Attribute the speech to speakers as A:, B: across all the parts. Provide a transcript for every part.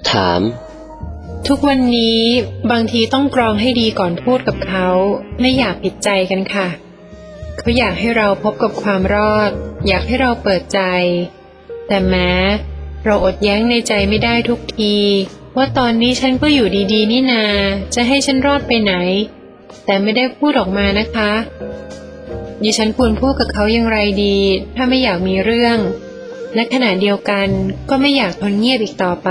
A: ถาม
B: ทุกวันนี้บางทีต้องกรองให้ดีก่อนพูดกับเขาไม่อยากผิดใจกันค่ะเขาอยากให้เราพบกับความรอดอยากให้เราเปิดใจแต่แม้เราอดแย้งในใจไม่ได้ทุกทีว่าตอนนี้ฉันก็อยู่ดีๆนี่นาจะให้ฉันรอดไปไหนแต่ไม่ได้พูดออกมานะคะดิฉันควรพูดกับเขาอย่างไรดีถ้าไม่อยากมีเรื่องและขณะเดียวกันก็ไม่อยากทนเงียบอีกต่อไป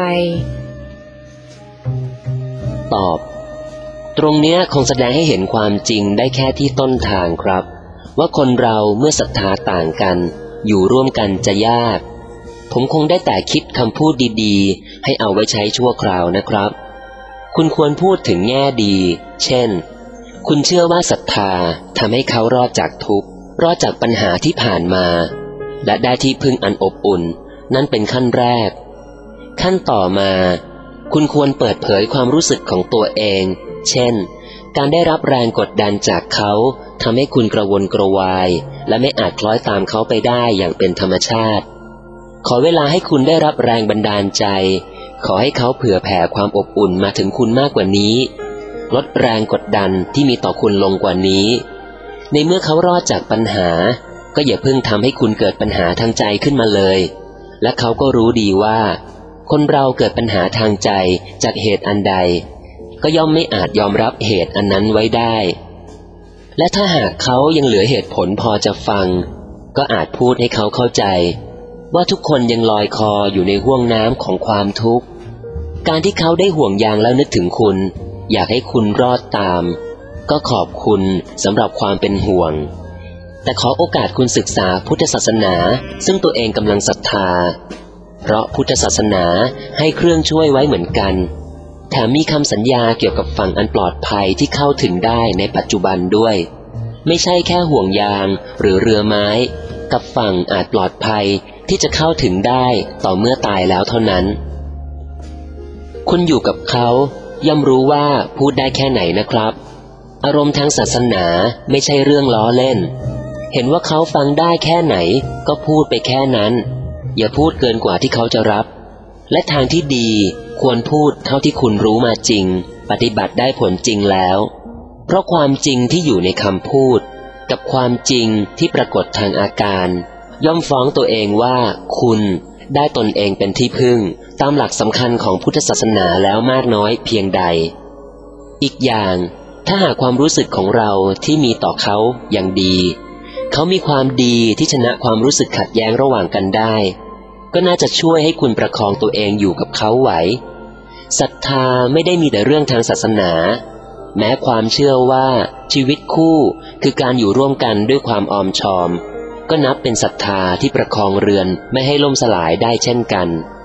A: ตอบตรงเนี้ยคงแสดงให้เห็นความจริงได้แค่ที่ต้นทางครับว่าคนเราเมื่อศรัทธาต่างกันอยู่ร่วมกันจะยากผมคงได้แต่คิดคำพูดดีๆให้เอาไว้ใช้ชั่วคราวนะครับคุณควรพูดถึงแง่ดีเช่นคุณเชื่อว่าศรัทธาทำให้เขารอดจากทุกข์รอดจากปัญหาที่ผ่านมาและได้ที่พึ่งอันอบอุ่นนั่นเป็นขั้นแรกขั้นต่อมาคุณควรเปิดเผยความรู้สึกของตัวเองเช่นการได้รับแรงกดดันจากเขาทำให้คุณกระวนกระวายและไม่อาจคล้อยตามเขาไปได้อย่างเป็นธรรมชาติขอเวลาให้คุณได้รับแรงบันดาลใจขอให้เขาเผื่อแผ่ความอบอุ่นมาถึงคุณมากกว่านี้ลดแรงกดดันที่มีต่อคุณลงกว่านี้ในเมื่อเขารอดจากปัญหาก็อย่าเพิ่งทำให้คุณเกิดปัญหาทางใจขึ้นมาเลยและเขาก็รู้ดีว่าคนเราเกิดปัญหาทางใจจากเหตุอันใดก็ย่อมไม่อาจยอมรับเหตุอันนั้นไว้ได้และถ้าหากเขายังเหลือเหตุผลพอจะฟังก็อาจพูดให้เขาเข้าใจว่าทุกคนยังลอยคออยู่ในห้วงน้ำของความทุกข์การที่เขาได้ห่วงใยแล้วนึกถึงคุณอยากให้คุณรอดตามก็ขอบคุณสำหรับความเป็นห่วงแต่ขอโอกาสคุณศึกษาพุทธศาสนาซึ่งตัวเองกำลังศรัทธาเพราะพุทธศาสนาให้เครื่องช่วยไว้เหมือนกันแถมมีคำสัญญาเกี่ยวกับฝั่งอันปลอดภัยที่เข้าถึงได้ในปัจจุบันด้วยไม่ใช่แค่ห่วงยางหรือเรือไม้กับฝั่งอาจปลอดภัยที่จะเข้าถึงได้ต่อเมื่อตายแล้วเท่านั้นคุณอยู่กับเขาย่อมรู้ว่าพูดได้แค่ไหนนะครับอารมณ์ทางศาสนาไม่ใช่เรื่องล้อเล่นเห็นว่าเขาฟังได้แค่ไหนก็พูดไปแค่นั้นอย่าพูดเกินกว่าที่เขาจะรับและทางที่ดีควรพูดเท่าที่คุณรู้มาจริงปฏิบัติได้ผลจริงแล้วเพราะความจริงที่อยู่ในคำพูดกับความจริงที่ปรากฏทางอาการย่อมฟ้องตัวเองว่าคุณได้ตนเองเป็นที่พึ่งตามหลักสำคัญของพุทธศาสนาแล้วมากน้อยเพียงใดอีกอย่างถ้าหากความรู้สึกของเราที่มีต่อเขาอย่างดีเขามีความดีที่ชนะความรู้สึกขัดแย้งระหว่างกันได้ก็น่าจะช่วยให้คุณประคองตัวเองอยู่กับเขาไหวศรัทธาไม่ได้มีแต่เรื่องทางศาสนาแม้ความเชื่อว่าชีวิตคู่คือการอยู่ร่วมกันด้วยความออมชอมก็นับเป็นศรัทธาที่ประคองเรือนไม่ให้ล่มสลายได้เช่นกัน